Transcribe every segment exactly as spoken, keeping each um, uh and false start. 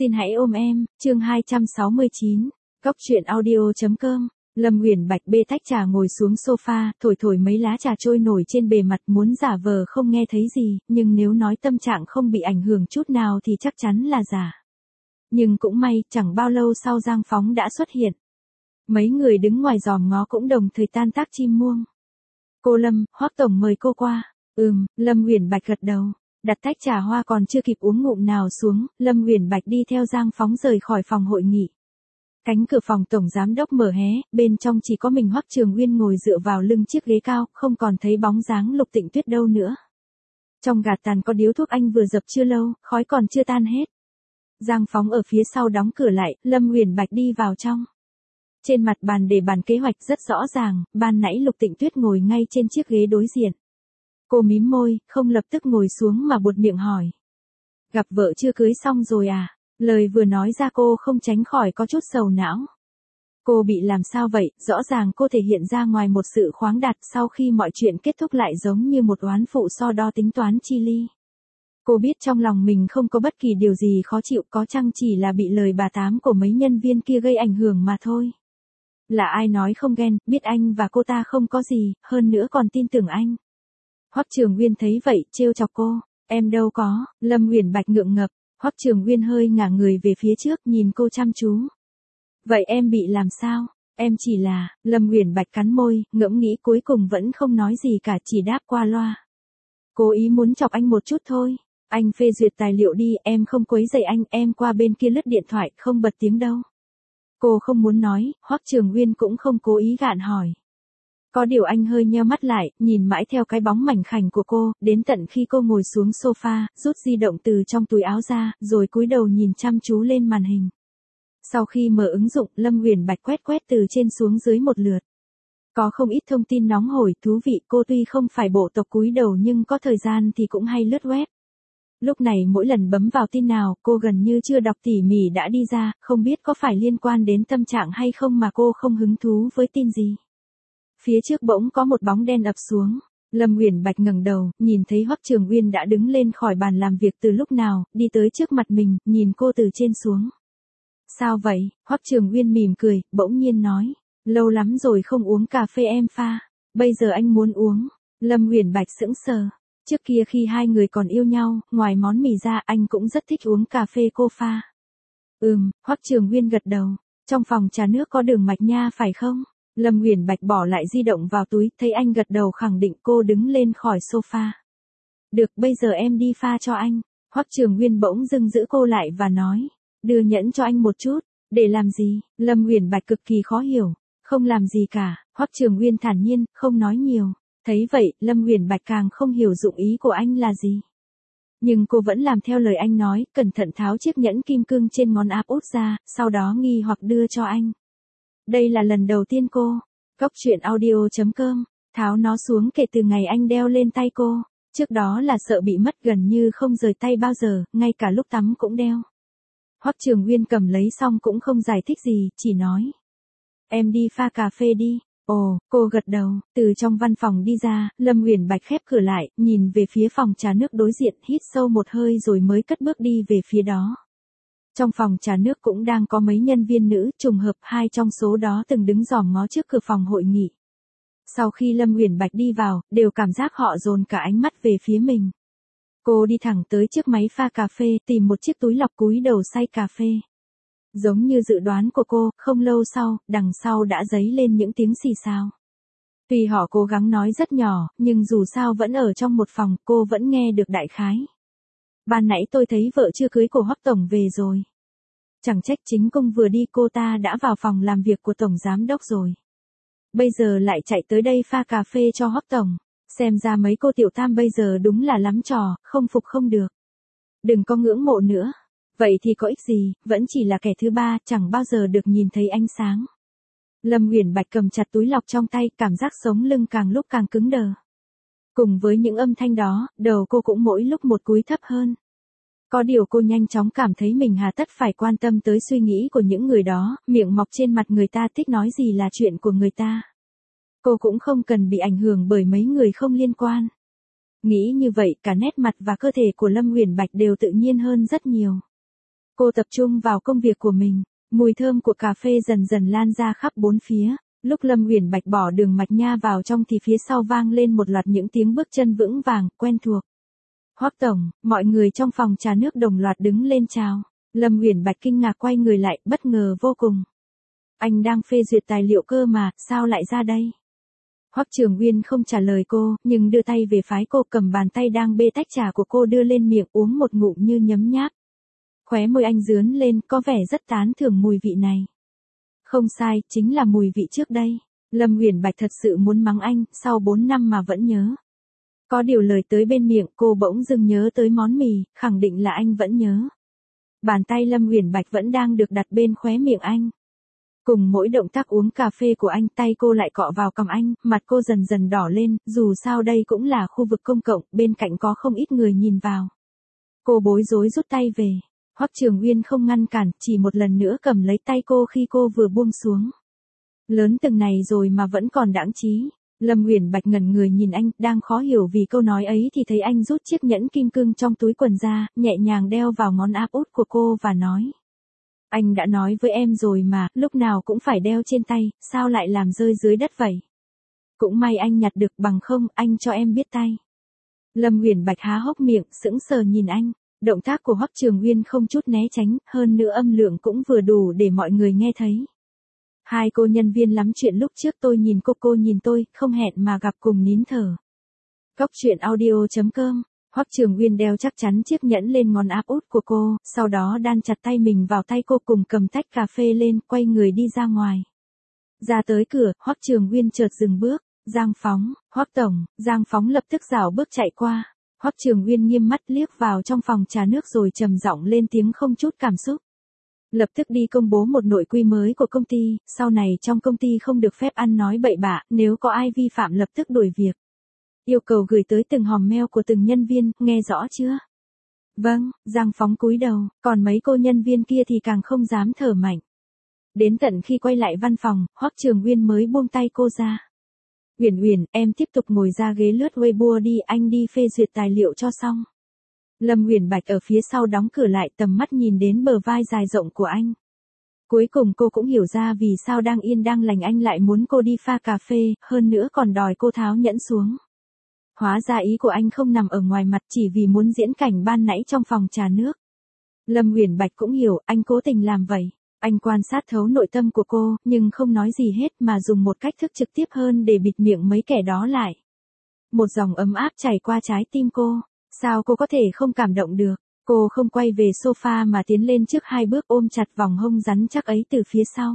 Xin hãy ôm em, chương hai trăm sáu mươi chín, Cóc truyện audio.com. Lâm Uyển Bạch bê tách trà ngồi xuống sofa, thổi thổi mấy lá trà trôi nổi trên bề mặt, muốn giả vờ không nghe thấy gì, nhưng nếu nói tâm trạng không bị ảnh hưởng chút nào thì chắc chắn là giả. Nhưng cũng may, chẳng bao lâu sau Giang Phóng đã xuất hiện. Mấy người đứng ngoài giòm ngó cũng đồng thời tan tác chim muông. Cô Lâm, Hoắc tổng mời cô qua. Ừm, Lâm Uyển Bạch gật đầu. Đặt tách trà hoa còn chưa kịp uống ngụm nào xuống, Lâm Uyển Bạch đi theo Giang Phóng rời khỏi phòng hội nghị. Cánh cửa phòng tổng giám đốc mở hé, bên trong chỉ có mình Hoắc Trường Uyên ngồi dựa vào lưng chiếc ghế cao, không còn thấy bóng dáng Lục Tịnh Tuyết đâu nữa. Trong gạt tàn có điếu thuốc anh vừa dập chưa lâu, khói còn chưa tan hết. Giang Phóng ở phía sau đóng cửa lại, Lâm Uyển Bạch đi vào trong. Trên mặt bàn để bàn kế hoạch rất rõ ràng, ban nãy Lục Tịnh Tuyết ngồi ngay trên chiếc ghế đối diện. Cô mím môi, không lập tức ngồi xuống mà buột miệng hỏi. Gặp vợ chưa cưới xong rồi à? Lời vừa nói ra cô không tránh khỏi có chút sầu não. Cô bị làm sao vậy? Rõ ràng cô thể hiện ra ngoài một sự khoáng đạt, sau khi mọi chuyện kết thúc lại giống như một oán phụ so đo tính toán chi ly. Cô biết trong lòng mình không có bất kỳ điều gì khó chịu, có chăng chỉ là bị lời bà tám của mấy nhân viên kia gây ảnh hưởng mà thôi. Là ai nói không ghen, biết anh và cô ta không có gì, hơn nữa còn tin tưởng anh. Hoắc Trường Uyên thấy vậy, trêu chọc cô. Em đâu có. Lâm Uyển Bạch ngượng ngập. Hoắc Trường Uyên hơi ngả người về phía trước, nhìn cô chăm chú. Vậy em bị làm sao? Em chỉ là, Lâm Uyển Bạch cắn môi, ngẫm nghĩ cuối cùng vẫn không nói gì cả, chỉ đáp qua loa. Cố ý muốn chọc anh một chút thôi. Anh phê duyệt tài liệu đi, em không quấy rầy anh, em qua bên kia lướt điện thoại, không bật tiếng đâu. Cô không muốn nói, Hoắc Trường Uyên cũng không cố ý gạn hỏi. Có điều anh hơi nheo mắt lại, nhìn mãi theo cái bóng mảnh khảnh của cô, đến tận khi cô ngồi xuống sofa, rút di động từ trong túi áo ra, rồi cúi đầu nhìn chăm chú lên màn hình. Sau khi mở ứng dụng, Lâm Uyển Bạch quét quét từ trên xuống dưới một lượt. Có không ít thông tin nóng hổi, thú vị, cô tuy không phải bộ tộc cúi đầu nhưng có thời gian thì cũng hay lướt web. Lúc này mỗi lần bấm vào tin nào, cô gần như chưa đọc tỉ mỉ đã đi ra, không biết có phải liên quan đến tâm trạng hay không mà cô không hứng thú với tin gì. Phía trước bỗng có một bóng đen ập xuống. Lâm Uyển Bạch ngẩng đầu, nhìn thấy Hoắc Trường Uyên đã đứng lên khỏi bàn làm việc từ lúc nào, đi tới trước mặt mình, nhìn cô từ trên xuống. Sao vậy? Hoắc Trường Uyên mỉm cười, bỗng nhiên nói. Lâu lắm rồi không uống cà phê em pha. Bây giờ anh muốn uống. Lâm Uyển Bạch sững sờ. Trước kia khi hai người còn yêu nhau, ngoài món mì ra anh cũng rất thích uống cà phê cô pha. Ừm, Hoắc Trường Uyên gật đầu. Trong phòng trà nước có đường mạch nha phải không? Lâm Uyển Bạch bỏ lại di động vào túi, thấy anh gật đầu khẳng định, cô đứng lên khỏi sofa. Được, bây giờ em đi pha cho anh. Hoắc Trường Uyên bỗng dưng giữ cô lại và nói. Đưa nhẫn cho anh một chút. Để làm gì? Lâm Uyển Bạch cực kỳ khó hiểu. Không làm gì cả. Hoắc Trường Uyên thản nhiên, không nói nhiều. Thấy vậy, Lâm Uyển Bạch càng không hiểu dụng ý của anh là gì. Nhưng cô vẫn làm theo lời anh nói, cẩn thận tháo chiếc nhẫn kim cương trên ngón áp út ra, sau đó nghi hoặc đưa cho anh. Đây là lần đầu tiên cô, Cóc truyện audio.com, tháo nó xuống kể từ ngày anh đeo lên tay cô. Trước đó là sợ bị mất, gần như không rời tay bao giờ, ngay cả lúc tắm cũng đeo. Hoắc Trường Uyên cầm lấy xong cũng không giải thích gì, chỉ nói. Em đi pha cà phê đi. Ồ, cô gật đầu, từ trong văn phòng đi ra, Lâm Uyển Bạch khép cửa lại, nhìn về phía phòng trà nước đối diện, hít sâu một hơi rồi mới cất bước đi về phía đó. Trong phòng trà nước cũng đang có mấy nhân viên nữ, trùng hợp hai trong số đó từng đứng giòm ngó trước cửa phòng hội nghị. Sau khi Lâm Uyển Bạch đi vào, đều cảm giác họ dồn cả ánh mắt về phía mình. Cô đi thẳng tới trước máy pha cà phê, tìm một chiếc túi lọc cúi đầu xay cà phê. Giống như dự đoán của cô, không lâu sau, đằng sau đã dấy lên những tiếng xì xào. Tuy họ cố gắng nói rất nhỏ, nhưng dù sao vẫn ở trong một phòng, cô vẫn nghe được đại khái. Ban nãy tôi thấy vợ chưa cưới của Hoắc tổng về rồi. Chẳng trách chính công vừa đi cô ta đã vào phòng làm việc của tổng giám đốc rồi. Bây giờ lại chạy tới đây pha cà phê cho Hoắc tổng. Xem ra mấy cô tiểu tam bây giờ đúng là lắm trò, không phục không được. Đừng có ngưỡng mộ nữa. Vậy thì có ích gì, vẫn chỉ là kẻ thứ ba, chẳng bao giờ được nhìn thấy ánh sáng. Lâm Uyển Bạch cầm chặt túi lọc trong tay, cảm giác sống lưng càng lúc càng cứng đờ. Cùng với những âm thanh đó, đầu cô cũng mỗi lúc một cúi thấp hơn. Có điều cô nhanh chóng cảm thấy mình hà tất phải quan tâm tới suy nghĩ của những người đó, miệng mọc trên mặt người ta thích nói gì là chuyện của người ta. Cô cũng không cần bị ảnh hưởng bởi mấy người không liên quan. Nghĩ như vậy, cả nét mặt và cơ thể của Lâm Uyển Bạch đều tự nhiên hơn rất nhiều. Cô tập trung vào công việc của mình, mùi thơm của cà phê dần dần lan ra khắp bốn phía. Lúc Lâm Uyển Bạch bỏ đường mạch nha vào trong thì phía sau vang lên một loạt những tiếng bước chân vững vàng, quen thuộc. Hoắc tổng, mọi người trong phòng trà nước đồng loạt đứng lên chào. Lâm Uyển Bạch kinh ngạc quay người lại, bất ngờ vô cùng. Anh đang phê duyệt tài liệu cơ mà, sao lại ra đây? Hoắc Trường Uyên không trả lời cô, nhưng đưa tay về phái cô, cầm bàn tay đang bê tách trà của cô đưa lên miệng uống một ngụm như nhấm nháp. Khóe môi anh rướn lên, có vẻ rất tán thưởng mùi vị này. Không sai, chính là mùi vị trước đây. Lâm Uyển Bạch thật sự muốn mắng anh, sau bốn năm mà vẫn nhớ. Có điều lời tới bên miệng, cô bỗng dưng nhớ tới món mì, khẳng định là anh vẫn nhớ. Bàn tay Lâm Uyển Bạch vẫn đang được đặt bên khóe miệng anh. Cùng mỗi động tác uống cà phê của anh, tay cô lại cọ vào cằm anh, mặt cô dần dần đỏ lên, dù sao đây cũng là khu vực công cộng, bên cạnh có không ít người nhìn vào. Cô bối rối rút tay về. Hoắc Trường Uyên không ngăn cản, chỉ một lần nữa cầm lấy tay cô khi cô vừa buông xuống. Lớn từng này rồi mà vẫn còn đãng trí. Lâm Uyển Bạch ngẩn người nhìn anh, đang khó hiểu vì câu nói ấy thì thấy anh rút chiếc nhẫn kim cương trong túi quần ra, nhẹ nhàng đeo vào ngón áp út của cô và nói. Anh đã nói với em rồi mà, lúc nào cũng phải đeo trên tay, sao lại làm rơi dưới đất vậy? Cũng may anh nhặt được, bằng không, anh cho em biết tay. Lâm Uyển Bạch há hốc miệng, sững sờ nhìn anh. Động tác của Hoắc Trường Uyên không chút né tránh, hơn nữa âm lượng cũng vừa đủ để mọi người nghe thấy. Hai cô nhân viên lắm chuyện lúc trước, tôi nhìn cô, cô nhìn tôi, không hẹn mà gặp, cùng nín thở. Cóc truyện audio chấm com. Hoắc Trường Uyên đeo chắc chắn chiếc nhẫn lên ngón áp út của cô, sau đó đan chặt tay mình vào tay cô, cùng cầm tách cà phê lên, quay người đi ra ngoài. Ra tới cửa, Hoắc Trường Uyên chợt dừng bước. Giang Phóng, Hoắc tổng. Giang Phóng lập tức rảo bước chạy qua. Hoắc Trường Uyên nghiêm mắt liếc vào trong phòng trà nước rồi trầm giọng lên tiếng không chút cảm xúc. Lập tức đi công bố một nội quy mới của công ty, sau này trong công ty không được phép ăn nói bậy bạ, nếu có ai vi phạm lập tức đuổi việc. Yêu cầu gửi tới từng hòm mail của từng nhân viên, nghe rõ chưa? Vâng, Giang Phóng cúi đầu, còn mấy cô nhân viên kia thì càng không dám thở mạnh. Đến tận khi quay lại văn phòng, Hoắc Trường Uyên mới buông tay cô ra. Uyển Uyển, em tiếp tục ngồi ra ghế lướt Weibo đi, anh đi phê duyệt tài liệu cho xong. Lâm Uyển Bạch ở phía sau đóng cửa lại, tầm mắt nhìn đến bờ vai dài rộng của anh. Cuối cùng cô cũng hiểu ra vì sao đang yên đang lành anh lại muốn cô đi pha cà phê, hơn nữa còn đòi cô tháo nhẫn xuống. Hóa ra ý của anh không nằm ở ngoài mặt, chỉ vì muốn diễn cảnh ban nãy trong phòng trà nước. Lâm Uyển Bạch cũng hiểu, anh cố tình làm vậy. Anh quan sát thấu nội tâm của cô, nhưng không nói gì hết mà dùng một cách thức trực tiếp hơn để bịt miệng mấy kẻ đó lại. Một dòng ấm áp chảy qua trái tim cô. Sao cô có thể không cảm động được? Cô không quay về sofa mà tiến lên trước hai bước, ôm chặt vòng hông rắn chắc ấy từ phía sau.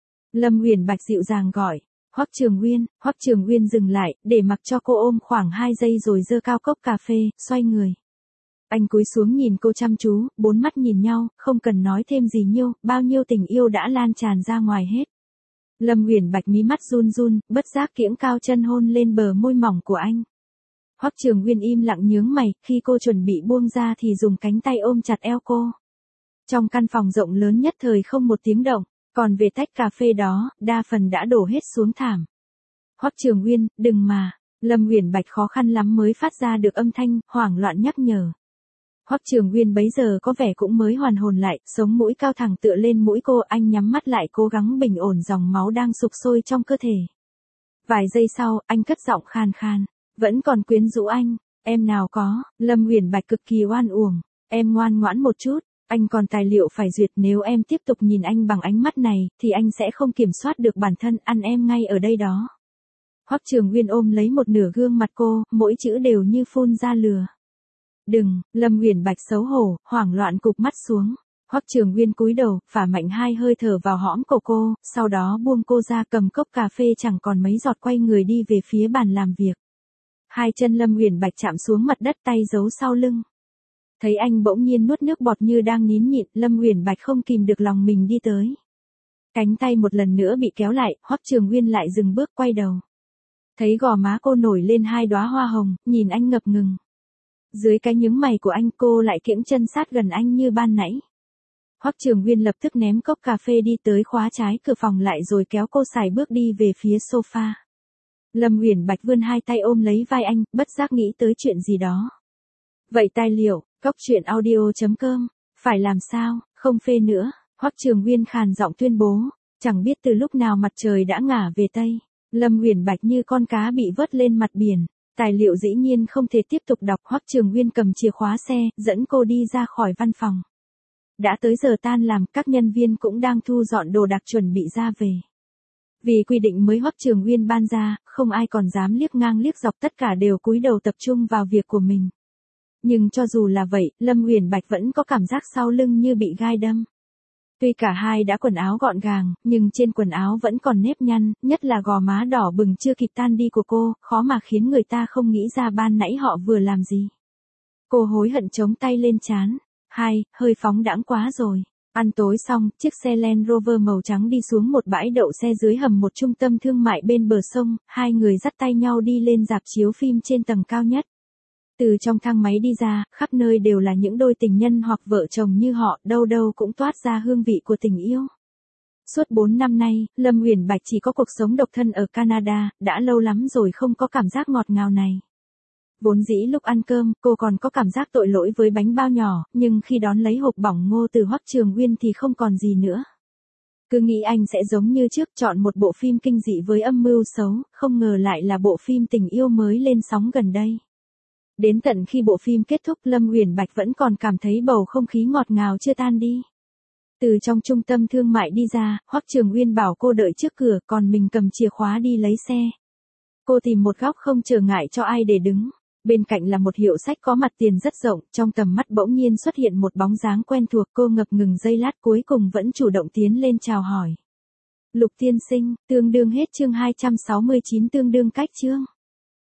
Lâm Uyển Bạch dịu dàng gọi. Hoắc Trường Uyên. Hoắc Trường Uyên dừng lại, để mặc cho cô ôm khoảng hai giây rồi giơ cao cốc cà phê, xoay người. Anh cúi xuống nhìn cô chăm chú, bốn mắt nhìn nhau, không cần nói thêm gì nhiêu, bao nhiêu tình yêu đã lan tràn ra ngoài hết. Lâm Uyển Bạch mí mắt run run, bất giác kiễng cao chân hôn lên bờ môi mỏng của anh. Hoắc Trường Uyên im lặng nhướng mày, khi cô chuẩn bị buông ra thì dùng cánh tay ôm chặt eo cô. Trong căn phòng rộng lớn nhất thời không một tiếng động, còn về tách cà phê đó, đa phần đã đổ hết xuống thảm. Hoắc Trường Uyên, đừng mà. Lâm Uyển Bạch khó khăn lắm mới phát ra được âm thanh, hoảng loạn nhắc nhở. Hoắc Trường Uyên bấy giờ có vẻ cũng mới hoàn hồn lại, sống mũi cao thẳng tựa lên mũi cô, anh nhắm mắt lại cố gắng bình ổn dòng máu đang sục sôi trong cơ thể. Vài giây sau, anh cất giọng khan khan, vẫn còn quyến rũ anh, em nào có. Lâm Uyển Bạch cực kỳ oan uổng, em ngoan ngoãn một chút, anh còn tài liệu phải duyệt, nếu em tiếp tục nhìn anh bằng ánh mắt này, thì anh sẽ không kiểm soát được bản thân, ăn em ngay ở đây đó. Hoắc Trường Uyên ôm lấy một nửa gương mặt cô, mỗi chữ đều như phun ra lửa. Đừng. Lâm Uyển Bạch xấu hổ, hoảng loạn cụp mắt xuống. Hoắc Trường Uyên cúi đầu, phả mạnh hai hơi thở vào hõm cổ cô, sau đó buông cô ra, cầm cốc cà phê chẳng còn mấy giọt, quay người đi về phía bàn làm việc. Hai chân Lâm Uyển Bạch chạm xuống mặt đất, tay giấu sau lưng. Thấy anh bỗng nhiên nuốt nước bọt như đang nín nhịn, Lâm Uyển Bạch không kìm được lòng mình đi tới. Cánh tay một lần nữa bị kéo lại, Hoắc Trường Uyên lại dừng bước, quay đầu. Thấy gò má cô nổi lên hai đóa hoa hồng, nhìn anh ngập ngừng. Dưới cái nhướng mày của anh, cô lại kiễng chân sát gần anh như ban nãy. Hoắc Trường Uyên lập tức ném cốc cà phê đi tới khóa trái cửa phòng lại rồi kéo cô sải bước đi về phía sofa. Lâm Uyển Bạch vươn hai tay ôm lấy vai anh, bất giác nghĩ tới chuyện gì đó. Vậy tài liệu, cóc truyện audio chấm com, phải làm sao? Không phê nữa, Hoắc Trường Nguyên khàn giọng tuyên bố, chẳng biết từ lúc nào mặt trời đã ngả về Tây. Lâm Uyển Bạch như con cá bị vớt lên mặt biển, tài liệu dĩ nhiên không thể tiếp tục đọc. Hoắc Trường Nguyên cầm chìa khóa xe, dẫn cô đi ra khỏi văn phòng. Đã tới giờ tan làm, các nhân viên cũng đang thu dọn đồ đạc chuẩn bị ra về. Vì quy định mới Hoắc Trường Nguyên ban ra, không ai còn dám liếc ngang liếc dọc, tất cả đều cúi đầu tập trung vào việc của mình. Nhưng cho dù là vậy, Lâm Uyển Bạch vẫn có cảm giác sau lưng như bị gai đâm. Tuy cả hai đã quần áo gọn gàng, nhưng trên quần áo vẫn còn nếp nhăn, nhất là gò má đỏ bừng chưa kịp tan đi của cô, khó mà khiến người ta không nghĩ ra ban nãy họ vừa làm gì. Cô hối hận chống tay lên trán. Hai, hơi phóng đãng quá rồi. Ăn tối xong, chiếc xe Land Rover màu trắng đi xuống một bãi đậu xe dưới hầm một trung tâm thương mại bên bờ sông, hai người dắt tay nhau đi lên rạp chiếu phim trên tầng cao nhất. Từ trong thang máy đi ra, khắp nơi đều là những đôi tình nhân hoặc vợ chồng như họ, đâu đâu cũng toát ra hương vị của tình yêu. Suốt bốn năm nay, Lâm Uyển Bạch chỉ có cuộc sống độc thân ở Canada, đã lâu lắm rồi không có cảm giác ngọt ngào này. Vốn dĩ lúc ăn cơm, cô còn có cảm giác tội lỗi với bánh bao nhỏ, nhưng khi đón lấy hộp bỏng ngô từ Hoắc Trường Nguyên thì không còn gì nữa. Cứ nghĩ anh sẽ giống như trước, chọn một bộ phim kinh dị với âm mưu xấu, không ngờ lại là bộ phim tình yêu mới lên sóng gần đây. Đến tận khi bộ phim kết thúc, Lâm Uyển Bạch vẫn còn cảm thấy bầu không khí ngọt ngào chưa tan đi. Từ trong trung tâm thương mại đi ra, Hoắc Trường Nguyên bảo cô đợi trước cửa, còn mình cầm chìa khóa đi lấy xe. Cô tìm một góc không trở ngại cho ai để đứng. Bên cạnh là một hiệu sách có mặt tiền rất rộng, trong tầm mắt bỗng nhiên xuất hiện một bóng dáng quen thuộc. Cô ngập ngừng giây lát, cuối cùng vẫn chủ động tiến lên chào hỏi. Lục tiên sinh, tương đương hết chương hai trăm sáu mươi chín, tương đương cách chương.